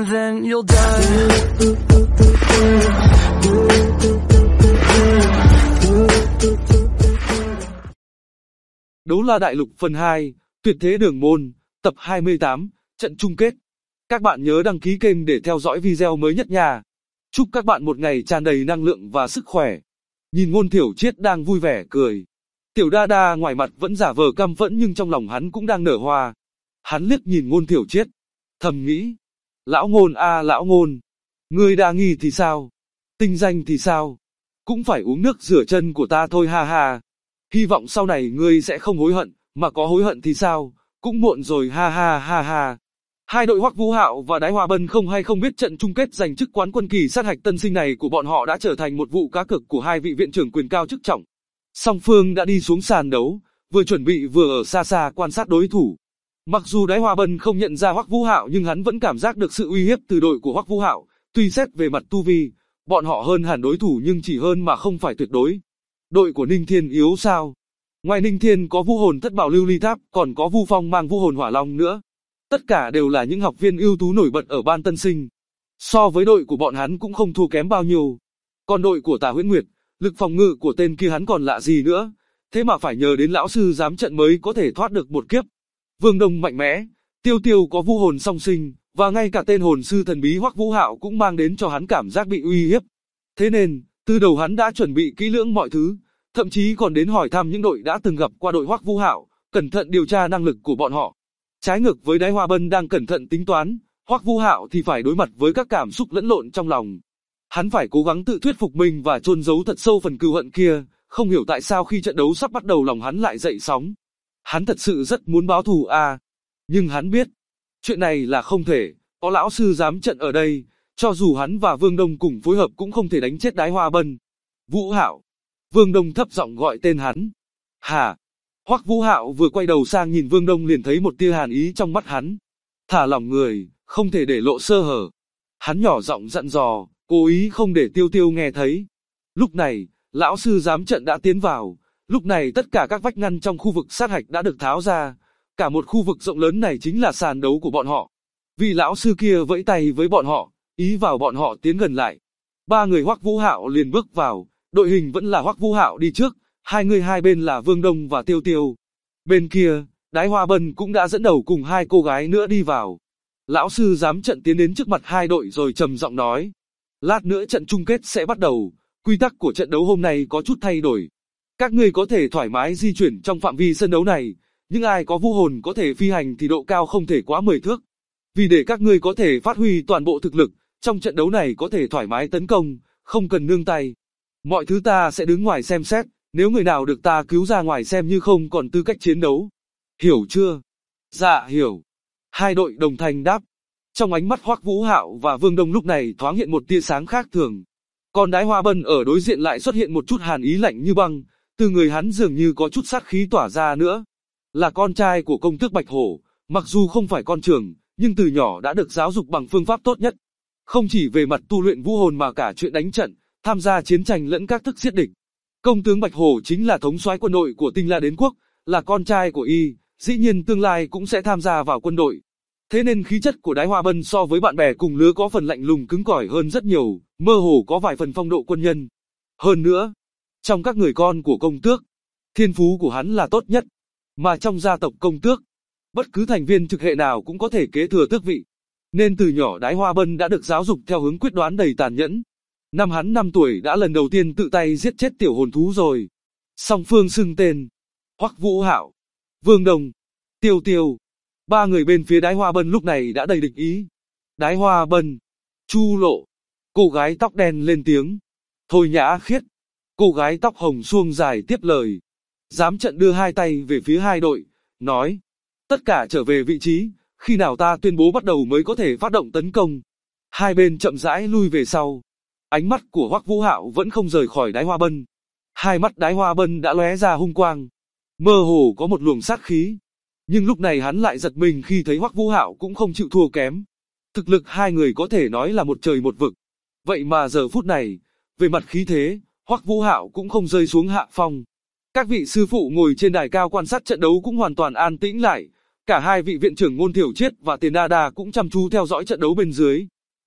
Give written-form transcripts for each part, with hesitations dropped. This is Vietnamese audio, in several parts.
and then you'll die. Đấu La Đại Lục phần 2, Tuyệt Thế Đường Môn, tập 28, trận chung kết. Các bạn nhớ đăng ký kênh để theo dõi video mới nhất nha. Chúc các bạn một ngày tràn đầy năng lượng và sức khỏe. Nhìn Ngôn Thiểu Triết đang vui vẻ cười. Tiểu Đa Đa ngoài mặt vẫn giả vờ căm phẫn nhưng trong lòng hắn cũng đang nở hoa. Hắn liếc nhìn Ngôn Thiểu Triết, thầm nghĩ. Lão Ngôn à lão Ngôn, ngươi đa nghi thì sao? Tinh danh thì sao? Cũng phải uống nước rửa chân của ta thôi ha ha. Hy vọng sau này ngươi sẽ không hối hận, mà có hối hận thì sao? Cũng muộn rồi ha ha ha ha. Hai đội Hoắc Vũ Hạo và Đái Hoa Bân không hay không biết trận chung kết giành chức quán quân kỳ sát hạch tân sinh này của bọn họ đã trở thành một vụ cá cược của hai vị viện trưởng quyền cao chức trọng. Song phương đã đi xuống sàn đấu, vừa chuẩn bị vừa ở xa xa quan sát đối thủ. Mặc dù Đái Hoa Bân không nhận ra Hoắc Vũ Hạo nhưng hắn vẫn cảm giác được sự uy hiếp từ đội của Hoắc Vũ Hạo. Tuy xét về mặt tu vi, bọn họ hơn hẳn đối thủ nhưng chỉ hơn mà không phải tuyệt đối. Đội của Ninh Thiên yếu sao? Ngoài Ninh Thiên có Vũ Hồn Thất Bảo Lưu Ly Tháp, còn có Vu Phong mang Vũ Hồn Hỏa Long nữa. Tất cả đều là những học viên ưu tú nổi bật ở ban tân sinh. So với đội của bọn hắn cũng không thua kém bao nhiêu. Còn đội của Tả Huyễn Nguyệt, lực phòng ngự của tên kia hắn còn lạ gì nữa, thế mà phải nhờ đến lão sư giám trận mới có thể thoát được một kiếp. Vương Đông mạnh mẽ, Tiêu Tiêu có Vũ Hồn song sinh, và ngay cả tên hồn sư thần bí Hoắc Vũ Hạo cũng mang đến cho hắn cảm giác bị uy hiếp. Thế nên, từ đầu hắn đã chuẩn bị kỹ lưỡng mọi thứ, thậm chí còn đến hỏi thăm những đội đã từng gặp qua đội Hoắc Vũ Hạo, cẩn thận điều tra năng lực của bọn họ. Trái ngược với Đái Hoa Bân đang cẩn thận tính toán, Hoắc Vũ Hạo thì phải đối mặt với các cảm xúc lẫn lộn trong lòng. Hắn phải cố gắng tự thuyết phục mình và chôn giấu thật sâu phần cừu hận kia, không hiểu tại sao khi trận đấu sắp bắt đầu lòng hắn lại dậy sóng. Hắn thật sự rất muốn báo thù à, nhưng hắn biết, chuyện này là không thể, có lão sư giám trận ở đây, cho dù hắn và Vương Đông cùng phối hợp cũng không thể đánh chết Đái Hoa Bân. Vũ Hạo. Vương Đông thấp giọng gọi tên hắn. Hả? Hoắc Vũ Hạo vừa quay đầu sang nhìn Vương Đông liền thấy một tia hàn ý trong mắt hắn. Thả lỏng người, không thể để lộ sơ hở. Hắn nhỏ giọng dặn dò, cố ý không để Tiêu Tiêu nghe thấy. Lúc này, lão sư giám trận đã tiến vào. Lúc này tất cả các vách ngăn trong khu vực sát hạch đã được tháo ra. Cả một khu vực rộng lớn này chính là sàn đấu của bọn họ. Vì lão sư kia vẫy tay với bọn họ, ý vào bọn họ tiến gần lại. Ba người Hoắc Vũ Hạo liền bước vào, đội hình vẫn là Hoắc Vũ Hạo đi trước, hai người hai bên là Vương Đông và Tiêu Tiêu. Bên kia, Đái Hoa Bân cũng đã dẫn đầu cùng hai cô gái nữa đi vào. Lão sư giám trận tiến đến trước mặt hai đội rồi trầm giọng nói. Lát nữa trận chung kết sẽ bắt đầu, quy tắc của trận đấu hôm nay có chút thay đổi. Các ngươi có thể thoải mái di chuyển trong phạm vi sân đấu này, nhưng ai có vũ hồn có thể phi hành thì độ cao không thể quá 10 thước. Vì để các ngươi có thể phát huy toàn bộ thực lực, trong trận đấu này có thể thoải mái tấn công, không cần nương tay. Mọi thứ ta sẽ đứng ngoài xem xét, nếu người nào được ta cứu ra ngoài xem như không còn tư cách chiến đấu. Hiểu chưa? Dạ hiểu. Hai đội đồng thanh đáp. Trong ánh mắt Hoắc Vũ Hạo và Vương Đông lúc này thoáng hiện một tia sáng khác thường. Còn Đái Hoa Bân ở đối diện lại xuất hiện một chút hàn ý lạnh như băng, từ người hắn dường như có chút sát khí tỏa ra nữa. Là con trai của công tước Bạch Hổ, mặc dù không phải con trưởng, nhưng từ nhỏ đã được giáo dục bằng phương pháp tốt nhất. Không chỉ về mặt tu luyện vũ hồn mà cả chuyện đánh trận, tham gia chiến tranh lẫn các thức giết địch. Công tướng Bạch Hổ chính là thống soái quân đội của Tinh La Đế quốc, là con trai của y, dĩ nhiên tương lai cũng sẽ tham gia vào quân đội. Thế nên khí chất của Đái Hoa Bân so với bạn bè cùng lứa có phần lạnh lùng cứng cỏi hơn rất nhiều, mơ hồ có vài phần phong độ quân nhân. Hơn nữa, trong các người con của công tước, thiên phú của hắn là tốt nhất, mà trong gia tộc công tước, bất cứ thành viên trực hệ nào cũng có thể kế thừa tước vị. Nên từ nhỏ Đái Hoa Bân đã được giáo dục theo hướng quyết đoán đầy tàn nhẫn. Năm hắn 5 tuổi đã lần đầu tiên tự tay giết chết tiểu hồn thú rồi. Song phương xưng tên, Hoắc Vũ Hạo, Vương Đông, Tiêu Tiêu. Ba người bên phía Đái Hoa Bân lúc này đã đầy địch ý. Đái Hoa Bân, Chu Lộ, cô gái tóc đen lên tiếng. Thôi Nhã Khiết, cô gái tóc hồng suông dài tiếp lời. Giám trận đưa hai tay về phía hai đội, nói. Tất cả trở về vị trí, khi nào ta tuyên bố bắt đầu mới có thể phát động tấn công. Hai bên chậm rãi lui về sau. Ánh mắt của Hoắc Vũ Hạo vẫn không rời khỏi Đái Hoa Bân. Hai mắt Đái Hoa Bân đã lóe ra hung quang. Mơ hồ có một luồng sát khí. Nhưng lúc này hắn lại giật mình khi thấy Hoắc Vũ Hạo cũng không chịu thua kém. Thực lực hai người có thể nói là một trời một vực. Vậy mà giờ phút này, về mặt khí thế, Hoắc Vũ Hạo cũng không rơi xuống hạ phong. Các vị sư phụ ngồi trên đài cao quan sát trận đấu cũng hoàn toàn an tĩnh lại. Cả hai vị viện trưởng Ngôn Thiểu Triết và Tiền Đa Đa cũng chăm chú theo dõi trận đấu bên dưới.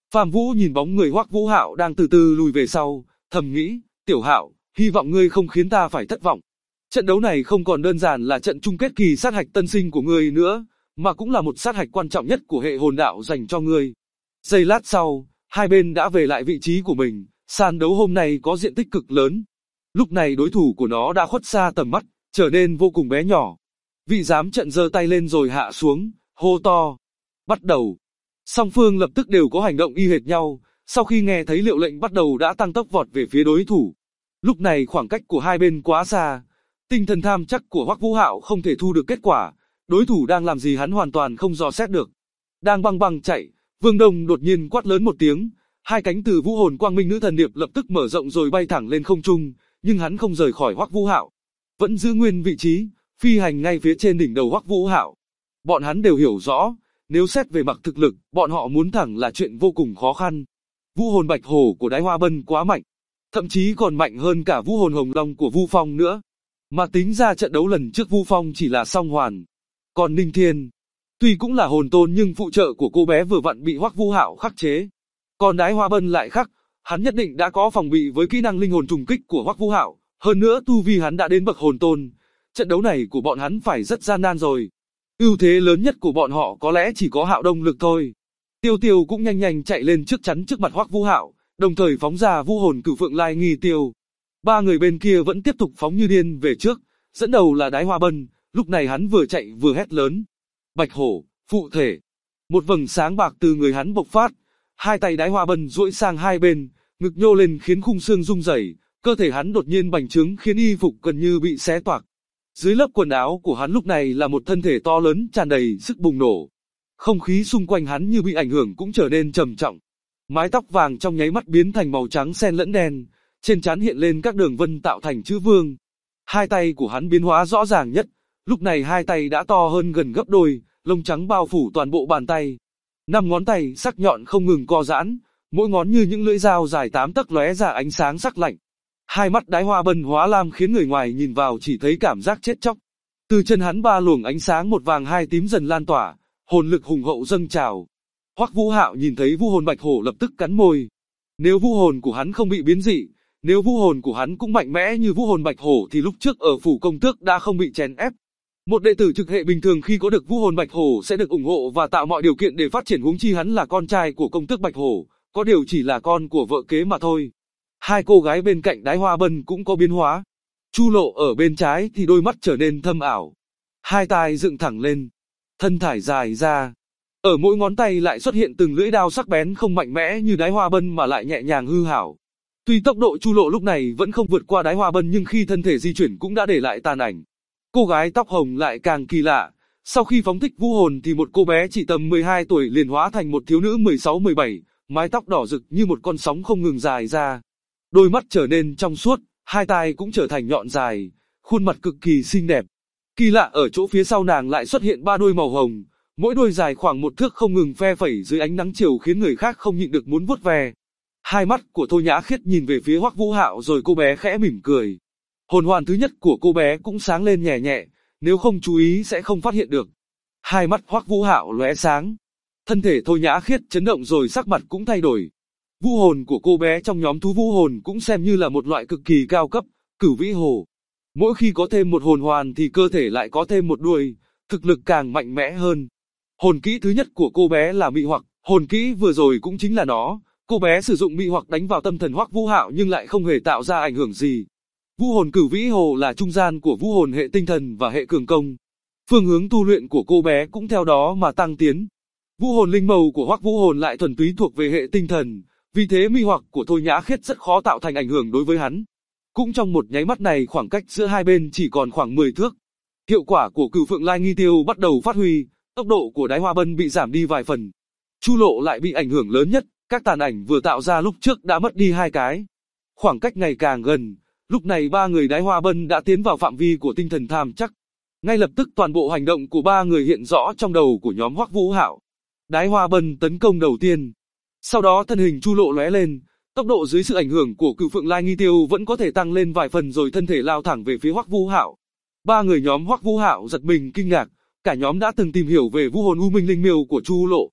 Phạm Vũ nhìn bóng người Hoắc Vũ Hạo đang từ từ lùi về sau, thầm nghĩ, Tiểu Hạo, hy vọng ngươi không khiến ta phải thất vọng. Trận đấu này không còn đơn giản là trận chung kết kỳ sát hạch tân sinh của ngươi nữa, mà cũng là một sát hạch quan trọng nhất của hệ hồn đạo dành cho ngươi. Giây lát sau, hai bên đã về lại vị trí của mình, sàn đấu hôm nay có diện tích cực lớn. Lúc này đối thủ của nó đã khuất xa tầm mắt, trở nên vô cùng bé nhỏ. Vị giám trận giơ tay lên rồi hạ xuống, hô to. Bắt đầu. Song phương lập tức đều có hành động y hệt nhau, sau khi nghe thấy hiệu lệnh bắt đầu đã tăng tốc vọt về phía đối thủ. Lúc này khoảng cách của hai bên quá xa, tinh thần tham chắc của Hoắc Vũ Hạo không thể thu được kết quả, đối thủ đang làm gì hắn hoàn toàn không dò xét được. Đang băng băng chạy, Vương Đông đột nhiên quát lớn một tiếng, hai cánh từ Vũ Hồn Quang Minh Nữ Thần Điệp lập tức mở rộng rồi bay thẳng lên không trung, nhưng hắn không rời khỏi Hoắc Vũ Hạo, vẫn giữ nguyên vị trí, phi hành ngay phía trên đỉnh đầu Hoắc Vũ Hạo. Bọn hắn đều hiểu rõ, nếu xét về mặt thực lực, bọn họ muốn thẳng là chuyện vô cùng khó khăn. Vũ hồn Bạch Hổ của Đái Hoa Bân quá mạnh, thậm chí còn mạnh hơn cả Vũ hồn Hồng Long của Vu Phong nữa. Mà tính ra trận đấu lần trước Vu Phong chỉ là song hoàn. Còn Ninh Thiên, tuy cũng là hồn tôn nhưng phụ trợ của cô bé vừa vặn bị Hoắc Vũ Hạo khắc chế. Còn Đái Hoa Bân lại khác, hắn nhất định đã có phòng bị với kỹ năng linh hồn trùng kích của Hoắc Vũ Hạo, hơn nữa tu vi hắn đã đến bậc hồn tôn. Trận đấu này của bọn hắn phải rất gian nan rồi. Ưu thế lớn nhất của bọn họ có lẽ chỉ có Hạo Đông Lực thôi. Tiêu Tiêu cũng nhanh nhanh chạy lên trước chắn trước mặt Hoắc Vũ Hạo, đồng thời phóng ra Vũ hồn Cửu Phượng Lai Nghi Tiêu. Ba người bên kia vẫn tiếp tục phóng như điên về trước, dẫn đầu là Đái Hoa Bân, lúc này hắn vừa chạy vừa hét lớn. Bạch Hổ, phụ thể. Một vầng sáng bạc từ người hắn bộc phát, hai tay Đái Hoa Bân duỗi sang hai bên, ngực nhô lên khiến khung xương rung rẩy, cơ thể hắn đột nhiên bành trướng khiến y phục gần như bị xé toạc. Dưới lớp quần áo của hắn lúc này là một thân thể to lớn tràn đầy sức bùng nổ. Không khí xung quanh hắn như bị ảnh hưởng cũng trở nên trầm trọng. Mái tóc vàng trong nháy mắt biến thành màu trắng xen lẫn đen, trên trán hiện lên các đường vân tạo thành chữ vương. Hai tay của hắn biến hóa rõ ràng nhất, lúc này hai tay đã to hơn gần gấp đôi, lông trắng bao phủ toàn bộ bàn tay. 5 ngón tay sắc nhọn không ngừng co giãn, mỗi ngón như những lưỡi dao dài 8 tấc lóe ra ánh sáng sắc lạnh. Hai mắt Đái Hoa Bân hóa lam khiến người ngoài nhìn vào chỉ thấy cảm giác chết chóc. Từ chân hắn ba luồng ánh sáng một vàng hai tím dần lan tỏa, hồn lực hùng hậu dâng trào. Hoắc Vũ Hạo nhìn thấy Vũ hồn Bạch Hổ lập tức cắn môi. Nếu vũ hồn của hắn không bị biến dị, nếu vũ hồn của hắn cũng mạnh mẽ như Vũ hồn Bạch Hổ thì lúc trước ở phủ công tước đã không bị chèn ép. Một đệ tử trực hệ bình thường khi có được Vũ hồn Bạch Hổ sẽ được ủng hộ và tạo mọi điều kiện để phát triển, huống chi hắn là con trai của công tước Bạch Hổ, có điều chỉ là con của vợ kế mà thôi. Hai cô gái bên cạnh Đái Hoa Bân cũng có biến hóa. Chu Lộ ở bên trái thì đôi mắt trở nên thâm ảo, hai tai dựng thẳng lên, thân thải dài ra. Ở mỗi ngón tay lại xuất hiện từng lưỡi đao sắc bén không mạnh mẽ như Đái Hoa Bân mà lại nhẹ nhàng hư hảo. Tuy tốc độ Chu Lộ lúc này vẫn không vượt qua Đái Hoa Bân nhưng khi thân thể di chuyển cũng đã để lại tàn ảnh. Cô gái tóc hồng lại càng kỳ lạ, sau khi phóng thích vũ hồn thì một cô bé chỉ tầm 12 tuổi liền hóa thành một thiếu nữ 16-17, mái tóc đỏ rực như một con sóng không ngừng dài ra. Đôi mắt trở nên trong suốt, hai tai cũng trở thành nhọn dài, khuôn mặt cực kỳ xinh đẹp. Kỳ lạ ở chỗ phía sau nàng lại xuất hiện 3 đôi màu hồng, mỗi đôi dài khoảng 1 thước không ngừng phe phẩy dưới ánh nắng chiều khiến người khác không nhịn được muốn vuốt ve. Hai mắt của Thôi Nhã Khiết nhìn về phía Hoắc Vũ Hạo rồi cô bé khẽ mỉm cười. Hồn hoàn thứ nhất của cô bé cũng sáng lên nhẹ nhẹ, nếu không chú ý sẽ không phát hiện được. Hai mắt Hoắc Vũ Hạo lóe sáng. Thân thể Thôi Nhã Khiết chấn động rồi sắc mặt cũng thay đổi. Vũ hồn của cô bé trong nhóm thú vũ hồn cũng xem như là một loại cực kỳ cao cấp, Cửu Vĩ Hồ. Mỗi khi có thêm một hồn hoàn thì cơ thể lại có thêm một đuôi, thực lực càng mạnh mẽ hơn. Hồn kỹ thứ nhất của cô bé là mị hoặc, hồn kỹ vừa rồi cũng chính là nó. Cô bé sử dụng mị hoặc đánh vào tâm thần Hoắc Vũ Hạo nhưng lại không hề tạo ra ảnh hưởng gì. Vũ hồn Cửu Vĩ Hồ là trung gian của vũ hồn hệ tinh thần và hệ cường công. Phương hướng tu luyện của cô bé cũng theo đó mà tăng tiến. Vũ hồn linh màu của Hoắc Vũ Hồn lại thuần túy thuộc về hệ tinh thần, vì thế mị hoặc của Thôi Nhã Khiết rất khó tạo thành ảnh hưởng đối với hắn. Cũng trong một nháy mắt này khoảng cách giữa hai bên chỉ còn khoảng 10 thước. Hiệu quả của Cửu Phượng Lai Nghi Tiêu bắt đầu phát huy, tốc độ của Đái Hoa Bân bị giảm đi vài phần. Chu Lộ lại bị ảnh hưởng lớn nhất, các tàn ảnh vừa tạo ra lúc trước đã mất đi 2 cái. Khoảng cách ngày càng gần, lúc này 3 người Đái Hoa Bân đã tiến vào phạm vi của tinh thần tham chắc. Ngay lập tức toàn bộ hành động của 3 người hiện rõ trong đầu của nhóm Hoắc Vũ Hạo. Đái Hoa Bân tấn công đầu tiên. Sau đó thân hình Chu Lộ lóe lên, tốc độ dưới sự ảnh hưởng của Cửu Phượng Lai Nghi Tiêu vẫn có thể tăng lên vài phần rồi thân thể lao thẳng về phía Hoắc Vũ Hạo. 3 người nhóm Hoắc Vũ Hạo giật mình kinh ngạc, cả nhóm đã từng tìm hiểu về vũ hồn U Minh Linh Miêu của Chu Lộ.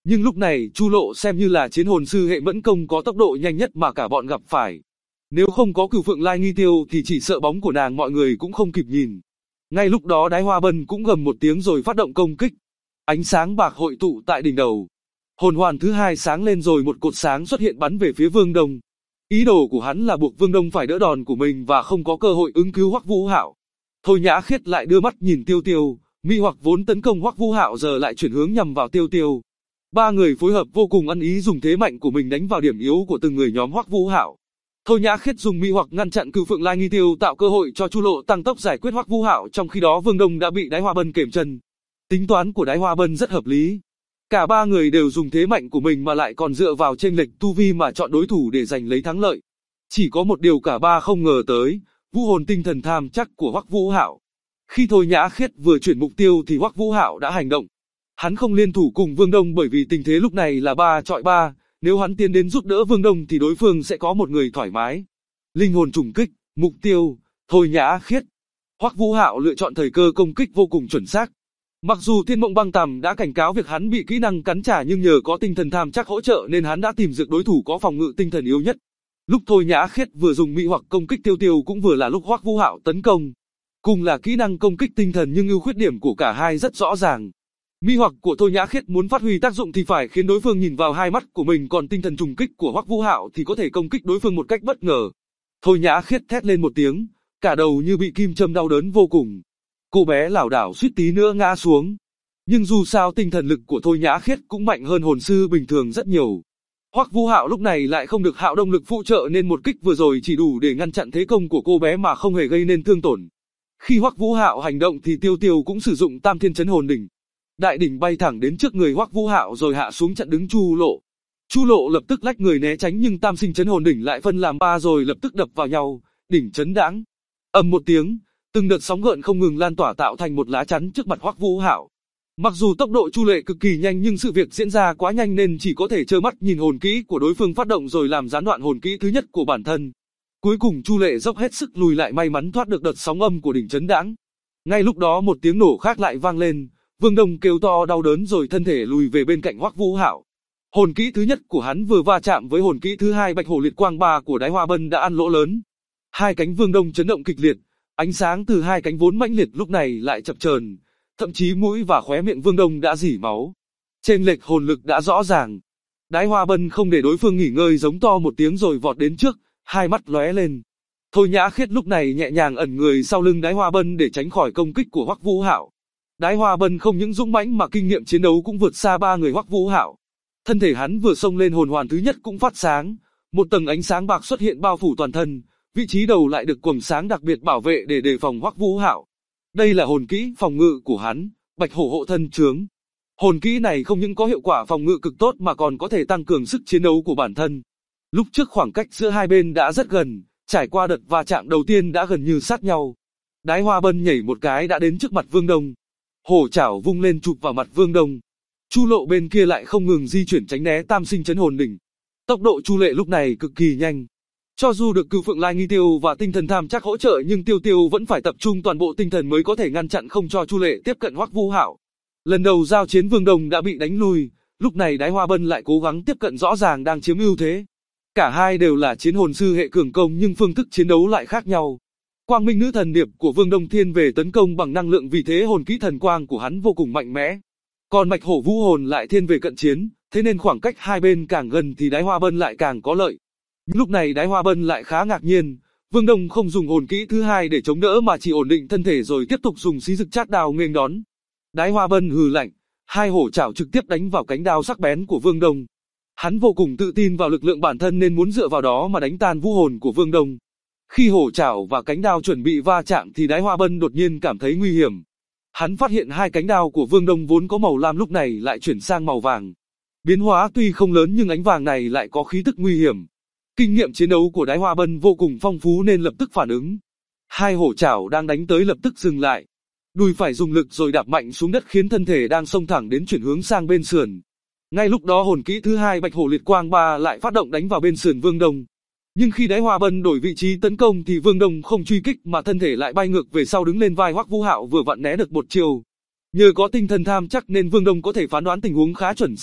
Nhưng lúc này Chu Lộ xem như là chiến hồn sư hệ mẫn công có tốc độ nhanh nhất mà cả bọn gặp phải. Nếu không có Cửu Phượng Lai Nghi Tiêu thì chỉ sợ bóng của nàng mọi người cũng không kịp nhìn. Ngay lúc đó Đái Hoa Bân cũng gầm một tiếng rồi phát động công kích. Ánh sáng bạc hội tụ tại đỉnh đầu. Hồn hoàn thứ hai sáng lên rồi một cột sáng xuất hiện bắn về phía Vương Đông. Ý đồ của hắn là buộc Vương Đông phải đỡ đòn của mình và không có cơ hội ứng cứu Hoắc Vũ Hạo. Thôi Nhã Khiết lại đưa mắt nhìn Tiêu Tiêu, mị hoặc vốn tấn công Hoắc Vũ Hạo giờ lại chuyển hướng nhằm vào Tiêu Tiêu. Ba người phối hợp vô cùng ăn ý dùng thế mạnh của mình đánh vào điểm yếu của từng người nhóm Hoắc Vũ Hạo. Thôi Nhã Khiết dùng mị hoặc ngăn chặn Cửu Phượng Lai Nghi Tiêu tạo cơ hội cho Chu Lộ tăng tốc giải quyết Hoắc Vũ Hạo, trong khi đó Vương Đông đã bị Đái Hoa Bân kềm chân. Tính toán của Đái Hoa Bân rất hợp lý. Cả ba người đều dùng thế mạnh của mình mà lại còn dựa vào chênh lệch tu vi mà chọn đối thủ để giành lấy thắng lợi. Chỉ có một điều cả ba không ngờ tới, vũ hồn tinh thần tham chắc của Hoắc Vũ Hạo. Khi Thôi Nhã Khiết vừa chuyển mục tiêu thì Hoắc Vũ Hạo đã hành động. Hắn không liên thủ cùng Vương Đông bởi vì tình thế lúc này là 3 chọi 3, nếu hắn tiến đến giúp đỡ Vương Đông thì đối phương sẽ có một người thoải mái. Linh hồn trùng kích, mục tiêu, Thôi Nhã Khiết. Hoắc Vũ Hạo lựa chọn thời cơ công kích vô cùng chuẩn xác. Mặc dù Thiên Mộng Băng Tằm đã cảnh cáo việc hắn bị kỹ năng cắn trả nhưng nhờ có tinh thần tham chắc hỗ trợ nên hắn đã tìm được đối thủ có phòng ngự tinh thần yếu nhất. Lúc Thôi Nhã Khiết vừa dùng mị hoặc công kích Tiêu Tiêu cũng vừa là lúc Hoắc Vũ Hạo tấn công. Cùng là kỹ năng công kích tinh thần nhưng ưu khuyết điểm của cả hai rất rõ ràng. Mị hoặc của Thôi Nhã Khiết muốn phát huy tác dụng thì phải khiến đối phương nhìn vào hai mắt của mình, còn tinh thần trùng kích của Hoắc Vũ Hạo thì có thể công kích đối phương một cách bất ngờ. Thôi Nhã Khiết thét lên một tiếng, cả đầu như bị kim châm đau đớn vô cùng. Cô bé lảo đảo suýt tí nữa ngã xuống. Nhưng dù sao tinh thần lực của Thôi Nhã Khiết cũng mạnh hơn hồn sư bình thường rất nhiều. Hoắc Vũ Hạo lúc này lại không được Hạo Đông lực phụ trợ nên một kích vừa rồi chỉ đủ để ngăn chặn thế công của cô bé mà không hề gây nên thương tổn. Khi Hoắc Vũ Hạo hành động thì Tiêu Tiêu cũng sử dụng Tam Thiên Chấn Hồn Đỉnh. Đại đỉnh bay thẳng đến trước người Hoắc Vũ Hạo rồi hạ xuống chặn đứng Chu Lộ. Chu Lộ lập tức lách người né tránh nhưng Tam Sinh Chấn Hồn Đỉnh lại phân làm 3 rồi lập tức đập vào nhau, đỉnh chấn đãng. Ầm một tiếng, từng đợt sóng gợn không ngừng lan tỏa tạo thành một lá chắn trước mặt Hoắc Vũ Hạo. Mặc dù tốc độ Chu Lệ cực kỳ nhanh nhưng sự việc diễn ra quá nhanh nên chỉ có thể trơ mắt nhìn hồn kỹ của đối phương phát động rồi làm gián đoạn hồn kỹ thứ nhất của bản thân. Cuối cùng Chu Lệ dốc hết sức lùi lại, may mắn thoát được đợt sóng âm của đỉnh chấn đãng. Ngay lúc đó một tiếng nổ khác lại vang lên, Vương Đông kêu to đau đớn rồi thân thể lùi về bên cạnh Hoắc Vũ Hạo. Hồn kỹ thứ nhất của hắn vừa va chạm với hồn kỹ thứ hai Bạch Hổ Liệt Quang 3 của Đái Hoa Bân đã ăn lỗ lớn. Hai cánh Vương Đông chấn động kịch liệt, ánh sáng từ hai cánh vốn mãnh liệt lúc này lại chập chờn, thậm chí mũi và khóe miệng Vương Đông đã rỉ máu. Chênh lệch hồn lực đã rõ ràng. Đái Hoa Bân không để đối phương nghỉ ngơi giống to một tiếng rồi vọt đến trước, hai mắt lóe lên. Thôi Nhã Khiết lúc này nhẹ nhàng ẩn người sau lưng Đái Hoa Bân để tránh khỏi công kích của Hoắc Vũ Hạo. Đái Hoa Bân không những dũng mãnh mà kinh nghiệm chiến đấu cũng vượt xa ba người Hoắc Vũ Hạo. Thân thể hắn vừa xông lên hồn hoàn thứ nhất cũng phát sáng, một tầng ánh sáng bạc xuất hiện bao phủ toàn thân, vị trí đầu lại được quầng sáng đặc biệt bảo vệ để đề phòng Hoắc Vũ Hạo. Đây là hồn kỹ phòng ngự của hắn, Bạch Hổ Hộ Thân Chướng. Hồn kỹ này không những có hiệu quả phòng ngự cực tốt mà còn có thể tăng cường sức chiến đấu của bản thân. Lúc trước khoảng cách giữa hai bên đã rất gần, trải qua đợt va chạm đầu tiên đã gần như sát nhau. Đái Hoa Bân nhảy một cái đã đến trước mặt Vương Đông. Hổ chảo vung lên chụp vào mặt Vương Đông. Chu Lộ bên kia lại không ngừng di chuyển tránh né Tam Sinh Chấn Hồn Đỉnh. Tốc độ Chu Lệ lúc này cực kỳ nhanh. Cho dù được Cửu Phượng Lai Nghi Tiêu và tinh thần tham chắc hỗ trợ nhưng Tiêu Tiêu vẫn phải tập trung toàn bộ tinh thần mới có thể ngăn chặn không cho Chu Lệ tiếp cận Hoắc Vũ Hạo. Lần đầu giao chiến Vương Đông đã bị đánh lui, lúc này Đái Hoa Bân lại cố gắng tiếp cận, rõ ràng đang chiếm ưu thế. Cả hai đều là chiến hồn sư hệ cường công nhưng phương thức chiến đấu lại khác nhau. Quang Minh Nữ Thần Điệp của Vương Đông thiên về tấn công bằng năng lượng, vì thế hồn kỹ thần quang của hắn vô cùng mạnh mẽ. Còn Bạch Hổ Vũ Hồn lại thiên về cận chiến, thế nên khoảng cách hai bên càng gần thì Đái Hoa Bân lại càng có lợi. Nhưng lúc này Đái Hoa Bân lại khá ngạc nhiên, Vương Đông không dùng hồn kỹ thứ hai để chống đỡ mà chỉ ổn định thân thể rồi tiếp tục dùng xí rực chát đao nghênh đón. Đái Hoa Bân hừ lạnh, hai hổ chảo trực tiếp đánh vào cánh đao sắc bén của Vương Đông. Hắn vô cùng tự tin vào lực lượng bản thân nên muốn dựa vào đó mà đánh tan vũ hồn của Vương Đông. Khi hổ chảo và cánh đao chuẩn bị va chạm thì Đái Hoa Bân đột nhiên cảm thấy nguy hiểm. Hắn phát hiện hai cánh đao của Vương Đông vốn có màu lam lúc này lại chuyển sang màu vàng. Biến hóa tuy không lớn nhưng ánh vàng này lại có khí tức nguy hiểm. Kinh nghiệm chiến đấu của Đái Hoa Bân vô cùng phong phú nên lập tức phản ứng. Hai hổ chảo đang đánh tới lập tức dừng lại. Đùi phải dùng lực rồi đạp mạnh xuống đất khiến thân thể đang xông thẳng đến chuyển hướng sang bên sườn. Ngay lúc đó hồn kỹ thứ hai Bạch Hổ Liệt Quang 3 lại phát động đánh vào bên sườn Vương Đông. Nhưng khi Đái Hoa Bân đổi vị trí tấn công thì Vương Đông không truy kích mà thân thể lại bay ngược về sau đứng lên vai Hoắc Vũ Hạo, vừa vặn né được một chiều. Nhờ có tinh thần tham chắc nên Vương Đông có thể phán đoán tình huống khá chuẩn xác,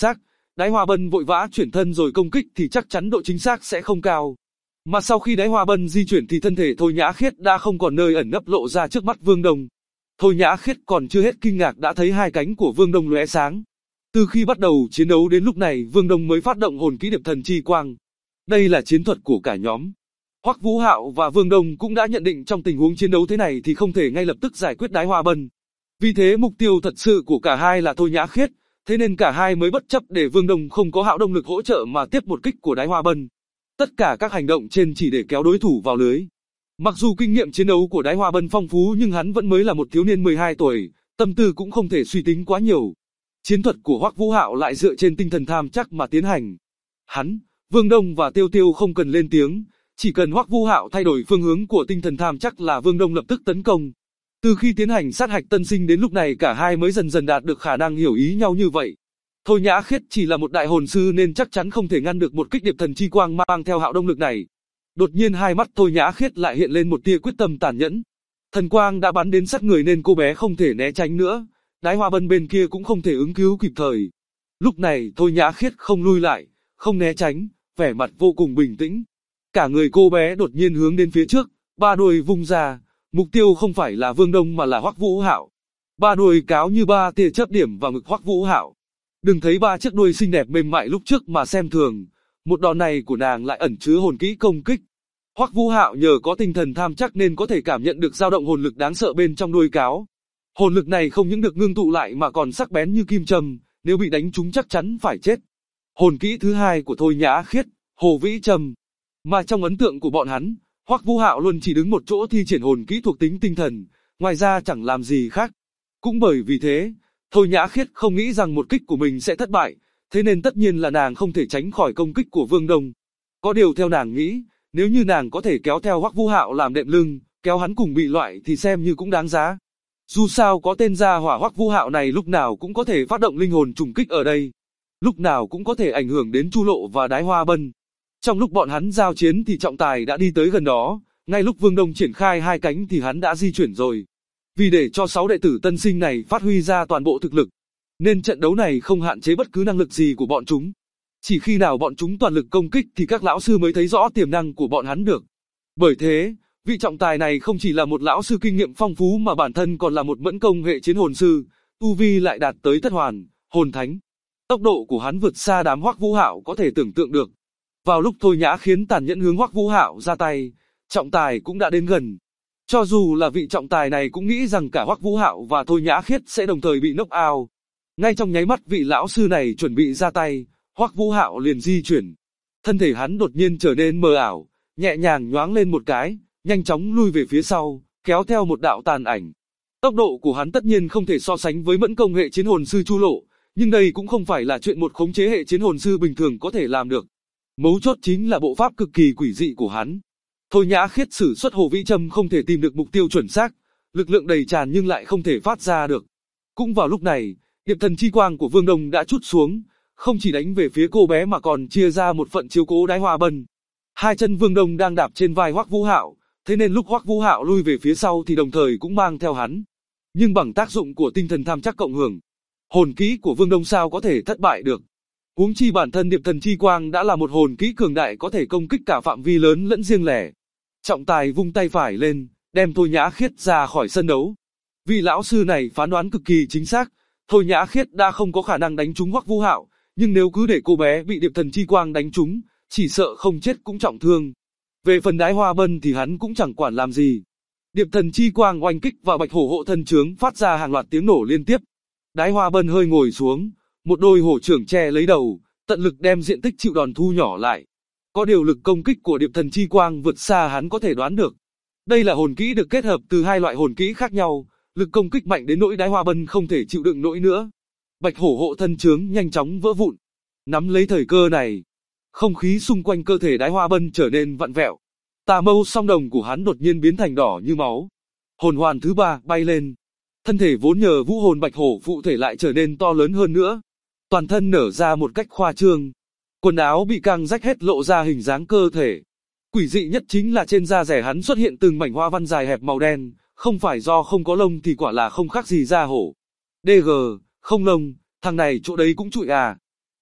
Đái Hoa Bân vội vã chuyển thân rồi công kích thì chắc chắn độ chính xác sẽ không cao. Mà sau khi Đái Hoa Bân di chuyển thì thân thể Thôi Nhã Khiết đã không còn nơi ẩn nấp lộ ra trước mắt Vương Đông. Thôi Nhã Khiết còn chưa hết kinh ngạc đã thấy hai cánh của Vương Đông lóe sáng. Từ khi bắt đầu chiến đấu đến lúc này Vương Đông mới phát động hồn kỹ Điệp Thần Chi Quang. Đây là chiến thuật của cả nhóm. Hoắc Vũ Hạo và Vương Đông cũng đã nhận định trong tình huống chiến đấu thế này thì không thể ngay lập tức giải quyết Đái Hoa Bân. Vì thế mục tiêu thật sự của cả hai là Thôi Nhã Khiết, thế nên cả hai mới bất chấp để Vương Đông không có Hạo Đông lực hỗ trợ mà tiếp một kích của Đái Hoa Bân. Tất cả các hành động trên chỉ để kéo đối thủ vào lưới. Mặc dù kinh nghiệm chiến đấu của Đái Hoa Bân phong phú nhưng hắn vẫn mới là một thiếu niên 12 tuổi, tâm tư cũng không thể suy tính quá nhiều. Chiến thuật của Hoắc Vũ Hạo lại dựa trên tinh thần tham chắc mà tiến hành. Hắn, Vương Đông và Tiêu Tiêu không cần lên tiếng, chỉ cần Hoắc Vũ Hạo thay đổi phương hướng của tinh thần tham chắc là Vương Đông lập tức tấn công. Từ khi tiến hành sát hạch tân sinh đến lúc này cả hai mới dần dần đạt được khả năng hiểu ý nhau như vậy. Thôi Nhã Khiết chỉ là một đại hồn sư nên chắc chắn không thể ngăn được một kích Điệp Thần Chi Quang mang theo Hạo Đông lực này. Đột nhiên hai mắt Thôi Nhã Khiết lại hiện lên một tia quyết tâm tàn nhẫn. Thần quang đã bắn đến sát người nên cô bé không thể né tránh nữa. Đái Hoa Bân bên kia cũng không thể ứng cứu kịp thời. Lúc này Thôi Nhã Khiết không lui lại, không né tránh, vẻ mặt vô cùng bình tĩnh. Cả người cô bé đột nhiên hướng đến phía trước, ba đuôi vung ra, mục tiêu không phải là Vương Đông mà là Hoắc Vũ Hạo. Ba đuôi cáo như ba tia chớp điểm vào ngực Hoắc Vũ Hạo. Đừng thấy ba chiếc đuôi xinh đẹp mềm mại lúc trước mà xem thường, một đòn này của nàng lại ẩn chứa hồn kỹ công kích. Hoắc Vũ Hạo nhờ có tinh thần tham chắc nên có thể cảm nhận được dao động hồn lực đáng sợ bên trong đuôi cáo. Hồn lực này không những được ngưng tụ lại mà còn sắc bén như kim châm, nếu bị đánh trúng chắc chắn phải chết. Hồn kỹ thứ hai của Thôi Nhã Khiết, Hồ Vĩ Châm. Mà trong ấn tượng của bọn hắn, Hoắc Vũ Hạo luôn chỉ đứng một chỗ thi triển hồn kỹ thuộc tính tinh thần, ngoài ra chẳng làm gì khác. Cũng bởi vì thế, Thôi Nhã Khiết không nghĩ rằng một kích của mình sẽ thất bại, thế nên tất nhiên là nàng không thể tránh khỏi công kích của Vương Đông. Có điều theo nàng nghĩ, nếu như nàng có thể kéo theo Hoắc Vũ Hạo làm đệm lưng, kéo hắn cùng bị loại thì xem như cũng đáng giá. Dù sao có tên gia hỏa Hoắc Vũ Hạo này lúc nào cũng có thể phát động linh hồn trùng kích ở đây, lúc nào cũng có thể ảnh hưởng đến Chu Lộ và Đái Hoa Bân. Trong lúc bọn hắn giao chiến thì trọng tài đã đi tới gần đó, ngay lúc Vương Đông triển khai hai cánh thì hắn đã di chuyển rồi. Vì để cho 6 đệ tử tân sinh này phát huy ra toàn bộ thực lực, nên trận đấu này không hạn chế bất cứ năng lực gì của bọn chúng. Chỉ khi nào bọn chúng toàn lực công kích thì các lão sư mới thấy rõ tiềm năng của bọn hắn được. Bởi thế, vị trọng tài này không chỉ là một lão sư kinh nghiệm phong phú mà bản thân còn là một mẫn công hệ chiến hồn sư, tu vi lại đạt tới thất hoàn, hồn thánh. Tốc độ của hắn vượt xa đám Hoắc Vũ Hạo có thể tưởng tượng được. Vào lúc Thôi Nhã khiến tàn nhẫn hướng Hoắc Vũ Hạo ra tay, trọng tài cũng đã đến gần. Cho dù là vị trọng tài này cũng nghĩ rằng cả Hoắc Vũ Hạo và Thôi Nhã Khiết sẽ đồng thời bị knock out. Ngay trong nháy mắt vị lão sư này chuẩn bị ra tay, Hoắc Vũ Hạo liền di chuyển. Thân thể hắn đột nhiên trở nên mờ ảo, nhẹ nhàng nhoáng lên một cái, nhanh chóng lui về phía sau, kéo theo một đạo tàn ảnh. Tốc độ của hắn tất nhiên không thể so sánh với mẫn công hệ chiến hồn sư Chu Lộ, nhưng đây cũng không phải là chuyện một khống chế hệ chiến hồn sư bình thường có thể làm được. Mấu chốt chính là bộ pháp cực kỳ quỷ dị của hắn. Thôi Nhã Khiết sử xuất Hồ Vĩ Châm không thể tìm được mục tiêu chuẩn xác, lực lượng đầy tràn nhưng lại không thể phát ra được. Cũng vào lúc này, Điệp Thần Chi Quang của Vương Đông đã trút xuống, không chỉ đánh về phía cô bé mà còn chia ra một phận chiếu cố Đái Hoa Bân. Hai chân Vương Đông đang đạp trên vai Hoắc Vũ Hạo, thế nên lúc Hoắc Vũ Hạo lui về phía sau thì đồng thời cũng mang theo hắn. Nhưng bằng tác dụng của tinh thần tham chắc cộng hưởng, hồn kỹ của Vương Đông sao có thể thất bại được. Huống chi bản thân Điệp Thần Chi Quang đã là một hồn kỹ cường đại có thể công kích cả phạm vi lớn lẫn riêng lẻ. Trọng tài vung tay phải lên, đem Thôi Nhã Khiết ra khỏi sân đấu. Vị lão sư này phán đoán cực kỳ chính xác, Thôi Nhã Khiết đã không có khả năng đánh trúng Hoắc Vũ Hạo, nhưng nếu cứ để cô bé bị Điệp Thần Chi Quang đánh trúng, chỉ sợ không chết cũng trọng thương. Về phần Đái Hoa Bân thì hắn cũng chẳng quản làm gì. Điệp Thần Chi Quang oanh kích vào Bạch Hổ hộ thân chướng phát ra hàng loạt tiếng nổ liên tiếp. Đái Hoa Bân hơi ngồi xuống, một đôi hổ trưởng che lấy đầu, tận lực đem diện tích chịu đòn thu nhỏ lại. Có điều lực công kích của Điệp Thần Chi Quang vượt xa hắn có thể đoán được. Đây là hồn kỹ được kết hợp từ hai loại hồn kỹ khác nhau, lực công kích mạnh đến nỗi Đái Hoa Bân không thể chịu đựng nổi nữa. Bạch Hổ hộ thân chướng nhanh chóng vỡ vụn. Nắm lấy thời cơ này, không khí xung quanh cơ thể Đái Hoa Bân trở nên vặn vẹo. Tà mâu song đồng của hắn đột nhiên biến thành đỏ như máu. Hồn hoàn thứ ba bay lên. Thân thể vốn nhờ vũ hồn Bạch Hổ phụ thể lại trở nên to lớn hơn nữa. Toàn thân nở ra một cách khoa trương. Quần áo bị căng rách hết lộ ra hình dáng cơ thể. Quỷ dị nhất chính là trên da rẻ hắn xuất hiện từng mảnh hoa văn dài hẹp màu đen, không phải do không có lông thì quả là không khác gì da hổ. DG, không lông, thằng này chỗ đấy cũng trụi à.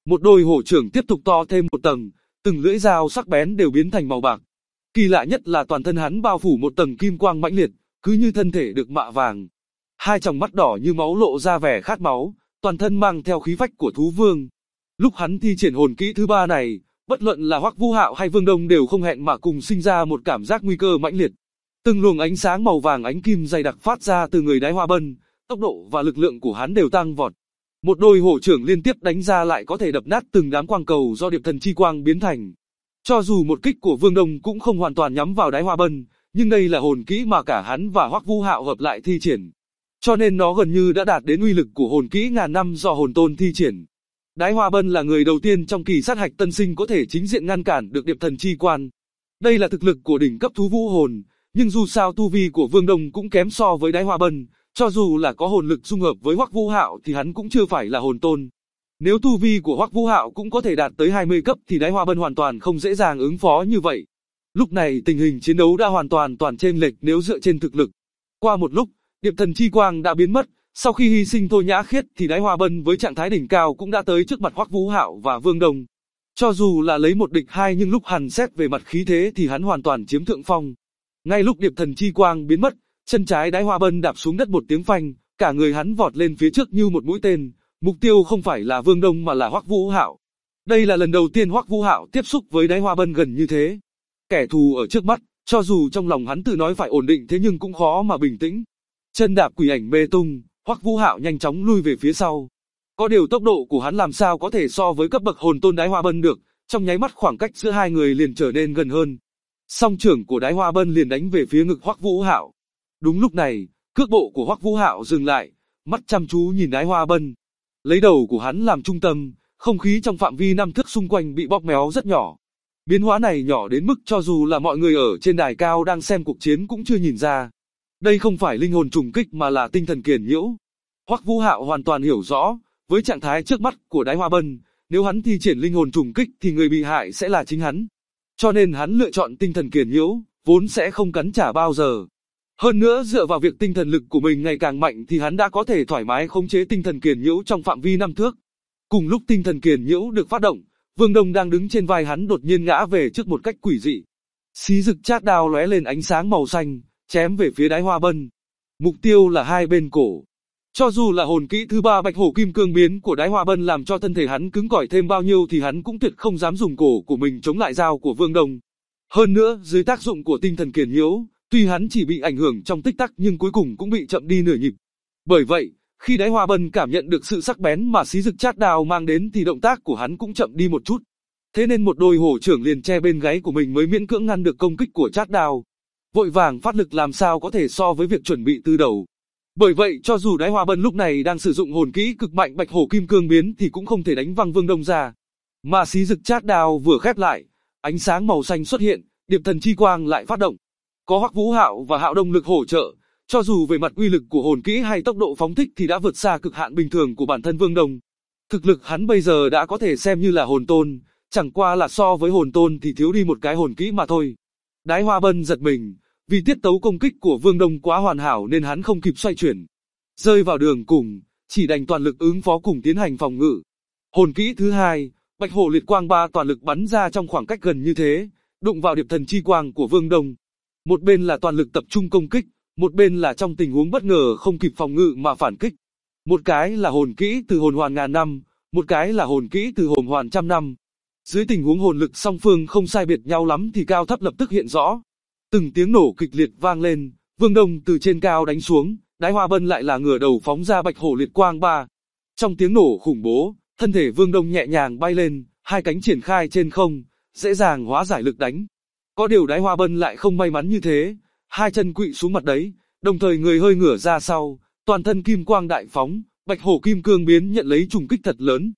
Một đôi hổ trưởng tiếp tục to thêm một tầng, từng lưỡi dao sắc bén đều biến thành màu bạc. Kỳ lạ nhất là toàn thân hắn bao phủ một tầng kim quang mãnh liệt, cứ như thân thể được mạ vàng. Hai tròng mắt đỏ như máu lộ ra vẻ khát máu, toàn thân mang theo khí phách của thú vương. Lúc hắn thi triển hồn kỹ thứ ba này, bất luận là Hoắc Vũ Hạo hay Vương Đông đều không hẹn mà cùng sinh ra một cảm giác nguy cơ mãnh liệt. Từng luồng ánh sáng màu vàng ánh kim dày đặc phát ra từ người Đái Hoa Bân, tốc độ và lực lượng của hắn đều tăng vọt. Một đôi hổ trưởng liên tiếp đánh ra lại có thể đập nát từng đám quang cầu do điệp thần chi quang biến thành. Cho dù một kích của Vương Đông cũng không hoàn toàn nhắm vào Đái Hoa Bân, nhưng đây là hồn kỹ mà cả hắn và Hoắc Vũ Hạo hợp lại thi triển. Cho nên nó gần như đã đạt đến uy lực của hồn kỹ ngàn năm do hồn tôn thi triển. Đái Hoa Bân là người đầu tiên trong kỳ sát hạch tân sinh có thể chính diện ngăn cản được điệp thần chi quan. Đây là thực lực của đỉnh cấp thú vũ hồn, nhưng dù sao tu vi của Vương Đông cũng kém so với Đái Hoa Bân, cho dù là có hồn lực dung hợp với Hoắc Vũ Hạo thì hắn cũng chưa phải là hồn tôn. Nếu tu vi của Hoắc Vũ Hạo cũng có thể đạt tới 20 cấp thì Đái Hoa Bân hoàn toàn không dễ dàng ứng phó như vậy. Lúc này tình hình chiến đấu đã hoàn toàn chênh lệch nếu dựa trên thực lực. Qua một lúc, điệp thần chi quang đã biến mất, sau khi hy sinh Thôi Nhã Khiết thì Đái Hoa Bân với trạng thái đỉnh cao cũng đã tới trước mặt Hoắc Vũ Hạo và Vương Đông. Cho dù là lấy một địch hai nhưng lúc hằn xét về mặt khí thế thì hắn hoàn toàn chiếm thượng phong. Ngay lúc điệp thần chi quang biến mất, chân trái Đái Hoa Bân đạp xuống đất một tiếng phanh, cả người hắn vọt lên phía trước như một mũi tên, mục tiêu không phải là Vương Đông mà là Hoắc Vũ Hạo. Đây là lần đầu tiên Hoắc Vũ Hạo tiếp xúc với Đái Hoa Bân gần như thế. Kẻ thù ở trước mắt, cho dù trong lòng hắn tự nói phải ổn định thế nhưng cũng khó mà bình tĩnh. Chân đạp quỷ ảnh mê tung, Hoắc Vũ Hạo nhanh chóng lui về phía sau. Có điều tốc độ của hắn làm sao có thể so với cấp bậc hồn tôn Đái Hoa Bân được, trong nháy mắt khoảng cách giữa hai người liền trở nên gần hơn. Song trưởng của Đái Hoa Bân liền đánh về phía ngực Hoắc Vũ Hạo. Đúng lúc này, cước bộ của Hoắc Vũ Hạo dừng lại, mắt chăm chú nhìn Đái Hoa Bân. Lấy đầu của hắn làm trung tâm, không khí trong phạm vi 5 thước xung quanh bị bóp méo rất nhỏ. Biến hóa này nhỏ đến mức cho dù là mọi người ở trên đài cao đang xem cuộc chiến cũng chưa nhìn ra. Đây không phải linh hồn trùng kích mà là tinh thần kiền nhiễu. Hoắc Vũ Hạo hoàn toàn hiểu rõ, với trạng thái trước mắt của Đái Hoa Bân, nếu hắn thi triển linh hồn trùng kích thì người bị hại sẽ là chính hắn. Cho nên hắn lựa chọn tinh thần kiền nhiễu, vốn sẽ không cắn trả bao giờ. Hơn nữa dựa vào việc tinh thần lực của mình ngày càng mạnh thì hắn đã có thể thoải mái khống chế tinh thần kiền nhiễu trong phạm vi 5 thước. Cùng lúc tinh thần kiền nhiễu được phát động, Vương Đông đang đứng trên vai hắn đột nhiên ngã về trước một cách quỷ dị. Xí rực chát đao lóe lên ánh sáng màu xanh, chém về phía Đái Hoa Bân. Mục tiêu là hai bên cổ. Cho dù là hồn kỹ thứ ba Bạch Hổ Kim Cương Biến của Đái Hoa Bân làm cho thân thể hắn cứng cỏi thêm bao nhiêu thì hắn cũng tuyệt không dám dùng cổ của mình chống lại dao của Vương Đông. Hơn nữa, dưới tác dụng của tinh thần kiền nhiễu, tuy hắn chỉ bị ảnh hưởng trong tích tắc nhưng cuối cùng cũng bị chậm đi nửa nhịp. Bởi vậy, khi Đái Hoa Bân cảm nhận được sự sắc bén mà xí rực chát đao mang đến thì động tác của hắn cũng chậm đi một chút. Thế nên một đôi hổ trưởng liền che bên gáy của mình mới miễn cưỡng ngăn được công kích của chát đao. Vội vàng phát lực làm sao có thể so với việc chuẩn bị từ đầu. Bởi vậy cho dù Đái Hoa Bân lúc này đang sử dụng hồn kỹ cực mạnh Bạch Hổ Kim Cương Biến thì cũng không thể đánh văng Vương Đông ra. Mà xí rực chát đao vừa khép lại, ánh sáng màu xanh xuất hiện, điệp thần chi quang lại phát động. Có Hoắc Vũ Hạo và Hạo Đông lực hỗ trợ, cho dù về mặt uy lực của hồn kỹ hay tốc độ phóng thích thì đã vượt xa cực hạn bình thường của bản thân Vương Đông. Thực lực hắn bây giờ đã có thể xem như là hồn tôn, chẳng qua là so với hồn tôn thì thiếu đi một cái hồn kỹ mà thôi. Đái Hoa Bân giật mình, vì tiết tấu công kích của Vương Đông quá hoàn hảo nên hắn không kịp xoay chuyển. Rơi vào đường cùng, chỉ đành toàn lực ứng phó cùng tiến hành phòng ngự. Hồn kỹ thứ hai, Bạch Hổ Liệt Quang ba toàn lực bắn ra trong khoảng cách gần như thế, đụng vào điệp thần chi quang của Vương Đông. Một bên là toàn lực tập trung công kích, một bên là trong tình huống bất ngờ không kịp phòng ngự mà phản kích. Một cái là hồn kỹ từ hồn hoàn ngàn năm, một cái là hồn kỹ từ hồn hoàn trăm năm. Dưới tình huống hồn lực song phương không sai biệt nhau lắm thì cao thấp lập tức hiện rõ. Từng tiếng nổ kịch liệt vang lên, Vương Đông từ trên cao đánh xuống, Đái Hoa Bân lại là ngửa đầu phóng ra Bạch Hổ Liệt Quang ba. Trong tiếng nổ khủng bố, thân thể Vương Đông nhẹ nhàng bay lên, hai cánh triển khai trên không, dễ dàng hóa giải lực đánh. Có điều Đái Hoa Bân lại không may mắn như thế, hai chân quỵ xuống mặt đấy, đồng thời người hơi ngửa ra sau, toàn thân kim quang đại phóng, Bạch Hổ Kim Cương Biến nhận lấy trùng kích thật lớn.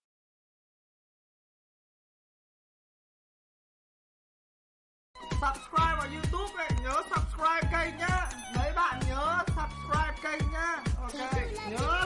Subscribe vào YouTube này, nhớ subscribe kênh nhá. Mấy bạn nhớ subscribe kênh nhá. Ok, nhớ.